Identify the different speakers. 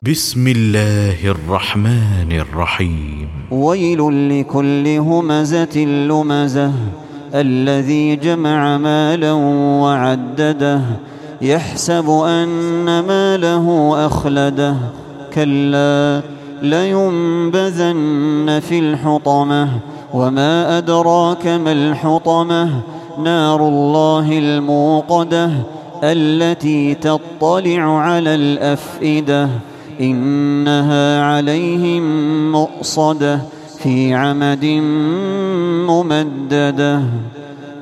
Speaker 1: بسم الله الرحمن الرحيم.
Speaker 2: ويل لكل همزة لمزة الذي جمع مالا وعدده يحسب أن ماله أخلده كلا لينبذن في الحطمة وما أدراك ما الحطمة نار الله الموقدة التي تطلع على الأفئدة إنها عليهم مؤصدة في عمد ممددة.